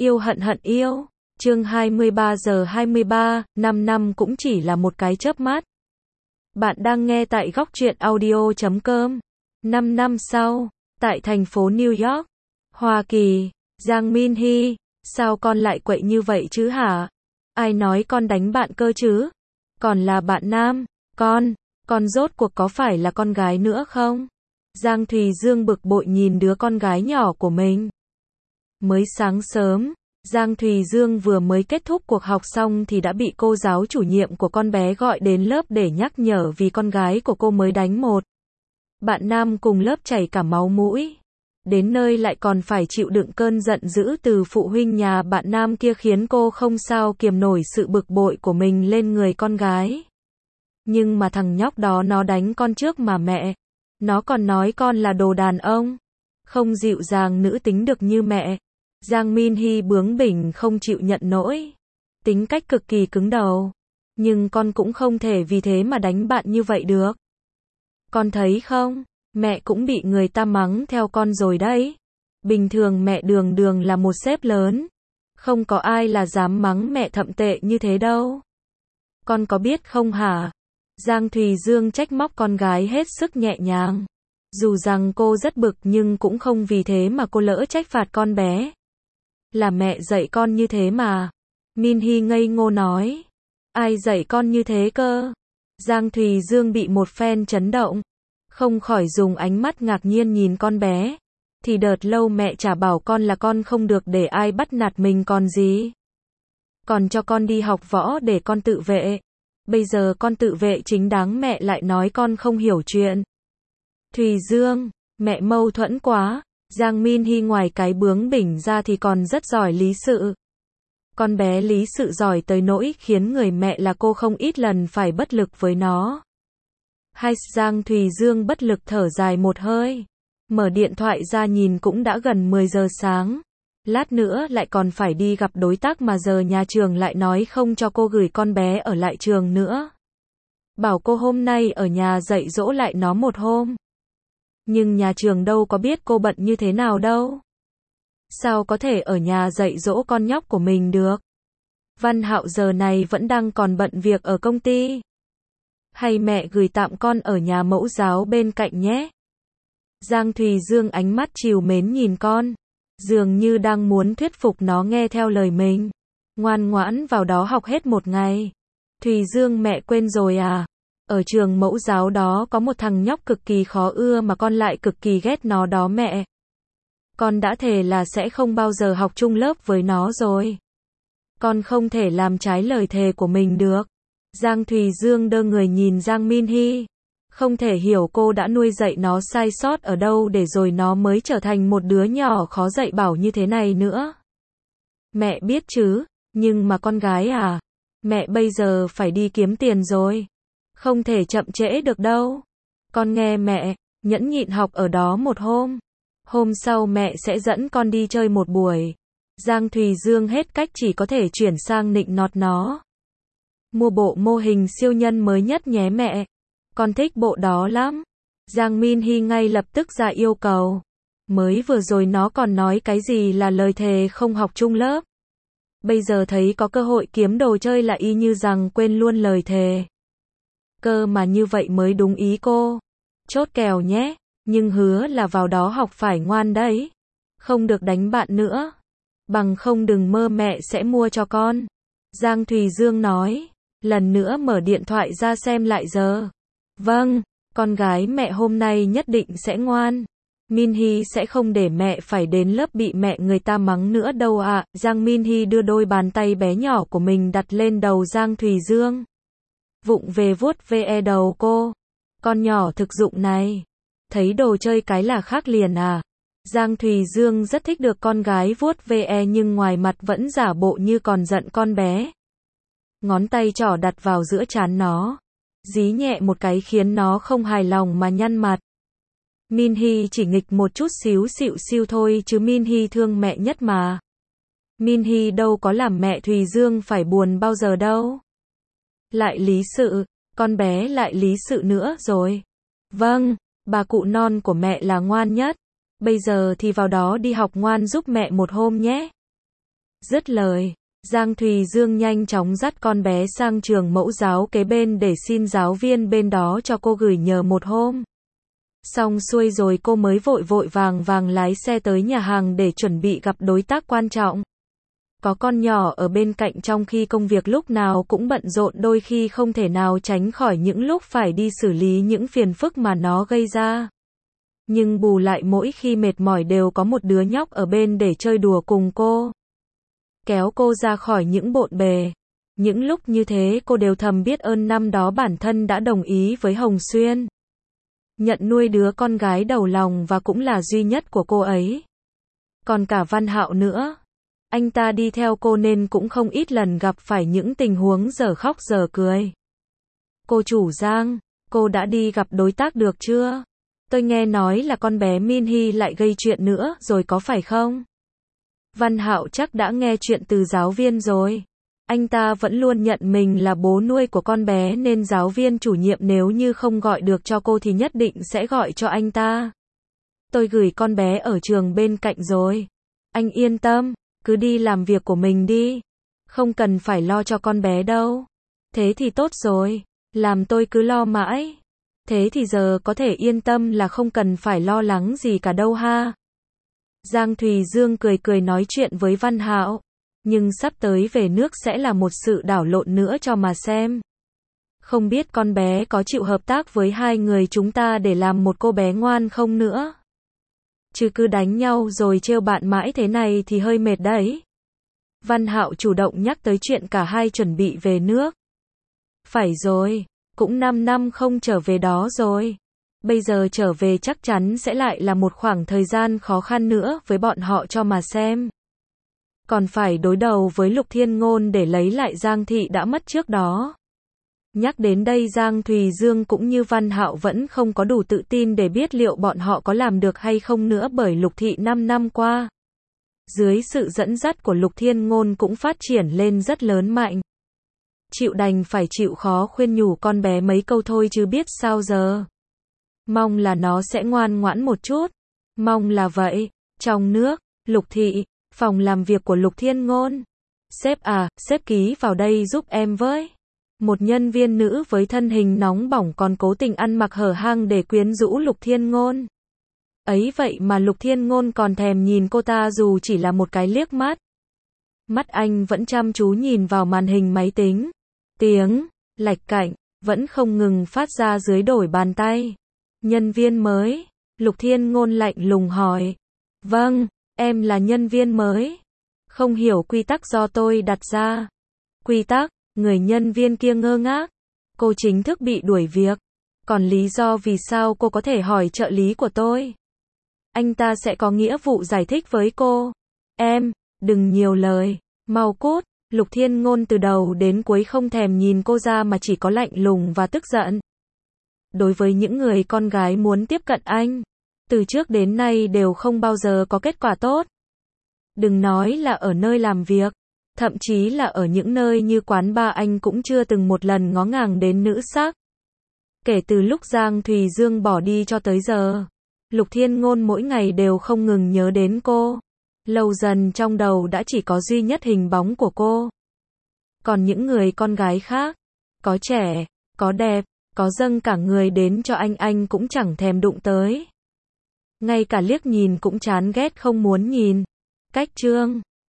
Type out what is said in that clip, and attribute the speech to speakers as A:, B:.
A: Yêu hận hận yêu. Chương 23 giờ 23, 5 năm cũng chỉ là một cái chớp mắt. Bạn đang nghe tại góc truyện audio.com. 5 năm sau, tại thành phố New York, Hoa Kỳ, Giang Min Hy, sao con lại quậy như vậy chứ hả? Ai nói con đánh bạn cơ chứ? Còn là bạn nam, con rốt cuộc có phải là con gái nữa không? Giang Thùy Dương bực bội nhìn đứa con gái nhỏ của mình. Mới sáng sớm, Giang Thùy Dương vừa mới kết thúc cuộc học xong thì đã bị cô giáo chủ nhiệm của con bé gọi đến lớp để nhắc nhở vì con gái của cô mới đánh một bạn nam cùng lớp chảy cả máu mũi. Đến nơi lại còn phải chịu đựng cơn giận dữ từ phụ huynh nhà bạn nam kia khiến cô không sao kiềm nổi sự bực bội của mình lên người con gái. Nhưng mà thằng nhóc đó nó đánh con trước mà mẹ. Nó còn nói con là đồ đàn ông. Không dịu dàng nữ tính được như mẹ. Giang Min Hy bướng bỉnh không chịu nhận nổi. Tính cách cực kỳ cứng đầu. Nhưng con cũng không thể vì thế mà đánh bạn như vậy được. Con thấy không? Mẹ cũng bị người ta mắng theo con rồi đấy. Bình thường mẹ đường đường là một sếp lớn. Không có ai là dám mắng mẹ thậm tệ như thế đâu. Con có biết không hả? Giang Thùy Dương trách móc con gái hết sức nhẹ nhàng. Dù rằng cô rất bực nhưng cũng không vì thế mà cô lỡ trách phạt con bé. Là mẹ dạy con như thế mà. Min Hy ngây ngô nói. Ai dạy con như thế cơ? Giang Thùy Dương bị một phen chấn động. Không khỏi dùng ánh mắt ngạc nhiên nhìn con bé. Thì đợt lâu mẹ chả bảo con là con không được để ai bắt nạt mình còn gì. Còn cho con đi học võ để con tự vệ. Bây giờ con tự vệ chính đáng mẹ lại nói con không hiểu chuyện. Thùy Dương, mẹ mâu thuẫn quá. Giang Min Hy ngoài cái bướng bỉnh ra thì còn rất giỏi lý sự. Con bé lý sự giỏi tới nỗi khiến người mẹ là cô không ít lần phải bất lực với nó. Hay Giang Thùy Dương bất lực thở dài một hơi. Mở điện thoại ra nhìn cũng đã gần 10 giờ sáng. Lát nữa lại còn phải đi gặp đối tác mà giờ nhà trường lại nói không cho cô gửi con bé ở lại trường nữa. Bảo cô hôm nay ở nhà dạy dỗ lại nó một hôm. Nhưng nhà trường đâu có biết cô bận như thế nào đâu. Sao có thể ở nhà dạy dỗ con nhóc của mình được? Văn Hạo giờ này vẫn đang còn bận việc ở công ty. Hay mẹ gửi tạm con ở nhà mẫu giáo bên cạnh nhé. Giang Thùy Dương ánh mắt trìu mến nhìn con. Dường như đang muốn thuyết phục nó nghe theo lời mình. Ngoan ngoãn vào đó học hết một ngày. Thùy Dương mẹ quên rồi à? Ở trường mẫu giáo đó có một thằng nhóc cực kỳ khó ưa mà con lại cực kỳ ghét nó đó mẹ. Con đã thề là sẽ không bao giờ học chung lớp với nó rồi. Con không thể làm trái lời thề của mình được. Giang Thùy Dương đơ người nhìn Giang Min Hy. Không thể hiểu cô đã nuôi dạy nó sai sót ở đâu để rồi nó mới trở thành một đứa nhỏ khó dạy bảo như thế này nữa. Mẹ biết chứ, nhưng mà con gái à, mẹ bây giờ phải đi kiếm tiền rồi. Không thể chậm trễ được đâu. Con nghe mẹ, nhẫn nhịn học ở đó một hôm. Hôm sau mẹ sẽ dẫn con đi chơi một buổi. Giang Thùy Dương hết cách chỉ có thể chuyển sang nịnh nọt nó. Mua bộ mô hình siêu nhân mới nhất nhé mẹ. Con thích bộ đó lắm. Giang Min Hy ngay lập tức ra yêu cầu. Mới vừa rồi nó còn nói cái gì là lời thề không học chung lớp. Bây giờ thấy có cơ hội kiếm đồ chơi là y như rằng quên luôn lời thề. Cơ mà như vậy mới đúng ý cô. Chốt kèo nhé. Nhưng hứa là vào đó học phải ngoan đấy. Không được đánh bạn nữa. Bằng không đừng mơ mẹ sẽ mua cho con. Giang Thùy Dương nói. Lần nữa mở điện thoại ra xem lại giờ. Vâng, con gái mẹ hôm nay nhất định sẽ ngoan. Min Hy sẽ không để mẹ phải đến lớp bị mẹ người ta mắng nữa đâu ạ. Giang Min Hy đưa đôi bàn tay bé nhỏ của mình đặt lên đầu Giang Thùy Dương. Vụng về vuốt ve đầu cô. Con nhỏ thực dụng này. Thấy đồ chơi cái là khác liền à. Giang Thùy Dương rất thích được con gái vuốt ve nhưng ngoài mặt vẫn giả bộ như còn giận con bé. Ngón tay trỏ đặt vào giữa trán nó. Dí nhẹ một cái khiến nó không hài lòng mà nhăn mặt. Min Hy chỉ nghịch một chút xíu xịu xiu thôi chứ Min Hy thương mẹ nhất mà. Min Hy đâu có làm mẹ Thùy Dương phải buồn bao giờ đâu. Lại lý sự, con bé lại lý sự nữa rồi. Vâng, bà cụ non của mẹ là ngoan nhất. Bây giờ thì vào đó đi học ngoan giúp mẹ một hôm nhé. Dứt lời, Giang Thùy Dương nhanh chóng dắt con bé sang trường mẫu giáo kế bên để xin giáo viên bên đó cho cô gửi nhờ một hôm. Xong xuôi rồi cô mới vội vội vàng vàng lái xe tới nhà hàng để chuẩn bị gặp đối tác quan trọng. Có con nhỏ ở bên cạnh trong khi công việc lúc nào cũng bận rộn, đôi khi không thể nào tránh khỏi những lúc phải đi xử lý những phiền phức mà nó gây ra. Nhưng bù lại mỗi khi mệt mỏi đều có một đứa nhóc ở bên để chơi đùa cùng cô, kéo cô ra khỏi những bộn bề. Những lúc như thế cô đều thầm biết ơn năm đó bản thân đã đồng ý với Hồng Xuyên, nhận nuôi đứa con gái đầu lòng và cũng là duy nhất của cô ấy. Còn cả Văn Hạo nữa, anh ta đi theo cô nên cũng không ít lần gặp phải những tình huống dở khóc dở cười. Cô chủ Giang, cô đã đi gặp đối tác được chưa? Tôi nghe nói là con bé Min Hy lại gây chuyện nữa rồi có phải không? Văn Hạo chắc đã nghe chuyện từ giáo viên rồi. Anh ta vẫn luôn nhận mình là bố nuôi của con bé nên giáo viên chủ nhiệm nếu như không gọi được cho cô thì nhất định sẽ gọi cho anh ta. Tôi gửi con bé ở trường bên cạnh rồi. Anh yên tâm, cứ đi làm việc của mình đi. Không cần phải lo cho con bé đâu. Thế thì tốt rồi, làm tôi cứ lo mãi. Thế thì giờ có thể yên tâm là không cần phải lo lắng gì cả đâu ha. Giang Thùy Dương cười cười nói chuyện với Văn Hạo. Nhưng sắp tới về nước sẽ là một sự đảo lộn nữa cho mà xem. Không biết con bé có chịu hợp tác với hai người chúng ta để làm một cô bé ngoan không nữa. Chứ cứ đánh nhau rồi trêu bạn mãi thế này thì hơi mệt đấy. Văn Hạo chủ động nhắc tới chuyện cả hai chuẩn bị về nước. Phải rồi, cũng 5 năm không trở về đó rồi. Bây giờ trở về chắc chắn sẽ lại là một khoảng thời gian khó khăn nữa với bọn họ cho mà xem. Còn phải đối đầu với Lục Thiên Ngôn để lấy lại Giang Thị đã mất trước đó. Nhắc đến đây Giang Thùy Dương cũng như Văn Hạo vẫn không có đủ tự tin để biết liệu bọn họ có làm được hay không nữa, bởi Lục Thị 5 năm qua, dưới sự dẫn dắt của Lục Thiên Ngôn cũng phát triển lên rất lớn mạnh. Chịu đành phải chịu khó khuyên nhủ con bé mấy câu thôi chứ biết sao giờ. Mong là nó sẽ ngoan ngoãn một chút. Mong là vậy. Trong nước, Lục Thị, phòng làm việc của Lục Thiên Ngôn. Sếp à, sếp ký vào đây giúp em với. Một nhân viên nữ với thân hình nóng bỏng còn cố tình ăn mặc hở hang để quyến rũ Lục Thiên Ngôn. Ấy vậy mà Lục Thiên Ngôn còn thèm nhìn cô ta dù chỉ là một cái liếc mắt. Mắt anh vẫn chăm chú nhìn vào màn hình máy tính. Tiếng lạch cạnh vẫn không ngừng phát ra dưới đổi bàn tay. Nhân viên mới, Lục Thiên Ngôn lạnh lùng hỏi. Vâng, em là nhân viên mới. Không hiểu quy tắc do tôi đặt ra. Quy tắc, người nhân viên kia ngơ ngác. Cô chính thức bị đuổi việc. Còn lý do vì sao cô có thể hỏi trợ lý của tôi? Anh ta sẽ có nghĩa vụ giải thích với cô. Em, đừng nhiều lời, mau cút. Lục Thiên Ngôn từ đầu đến cuối không thèm nhìn cô ra mà chỉ có lạnh lùng và tức giận. Đối với những người con gái muốn tiếp cận anh, từ trước đến nay đều không bao giờ có kết quả tốt. Đừng nói là ở nơi làm việc, thậm chí là ở những nơi như quán bar anh cũng chưa từng một lần ngó ngàng đến nữ sắc. Kể từ lúc Giang Thùy Dương bỏ đi cho tới giờ, Lục Thiên Ngôn mỗi ngày đều không ngừng nhớ đến cô. Lâu dần trong đầu đã chỉ có duy nhất hình bóng của cô. Còn những người con gái khác, có trẻ, có đẹp, có dâng cả người đến cho anh cũng chẳng thèm đụng tới. Ngay cả liếc nhìn cũng chán ghét không muốn nhìn. Cách chương